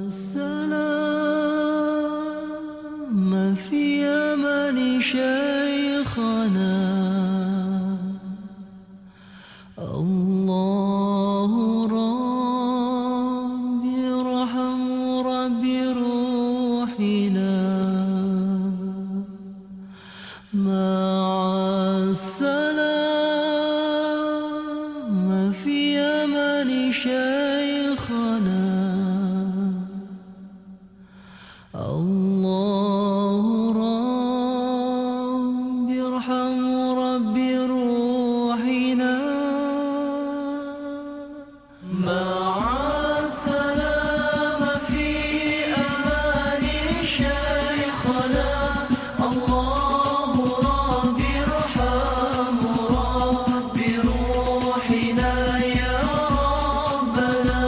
السلام في أمان شيخنا الله ربي ارحم ربي روحنا مع السلام في أمان شيخنا الله ربي ارحم ربي روحنا مع السلام في أمان شيخنا الله ربي ارحم ربي روحنا يا ربنا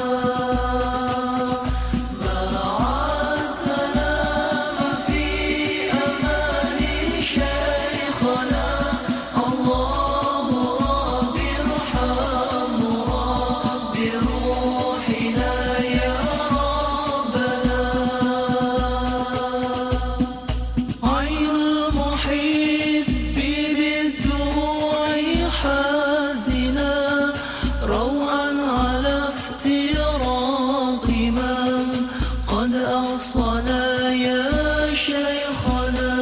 أوصنا يا شيخنا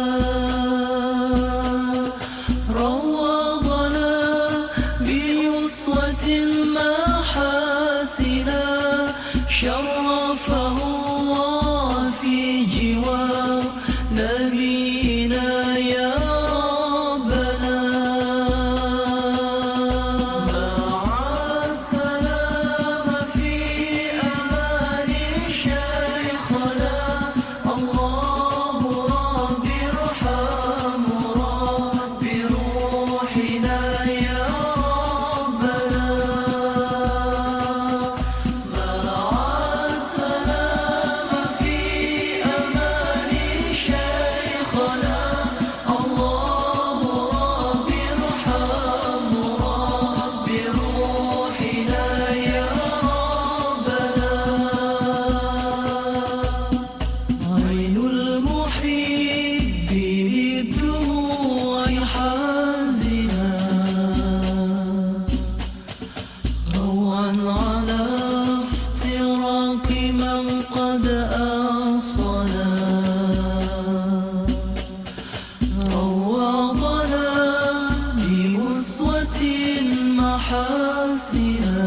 روضنا بأسوة محاسنا شرفه الله في جوار نبينا يا ربنا مع السلام في أمان شيخنا الله ربي ارحم ربي روحنا يا ربنا مع السلام في أمان شيخنا الله ربي ارحم ربي روحنا يا ربنا عين المحب بالدموع حازنا روعا على افتراق من قد أوصنا روضنا بأسوة محاسنا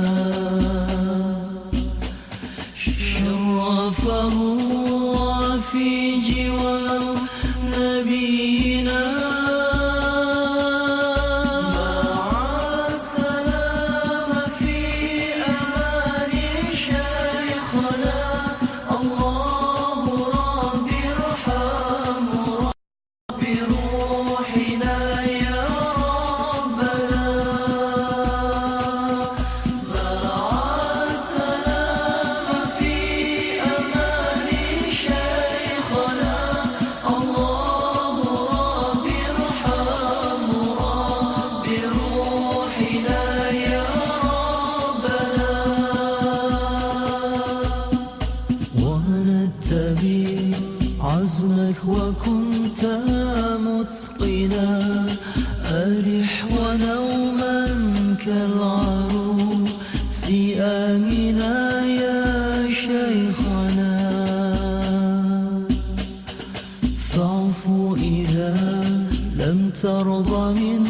شرفه الله في جوار نبينا مع السلام في أمان شيخنا الله ربي ارحم ربي روحنا يا ربنا مع السلام في أمان شيخنا الله ربي ارحم ربي روحنا يا ربنا ونتبع عزمك وكنت متقنا أرح ونوما كالعروس آمنا يا شيخنا فاعف إذا لم ترضى من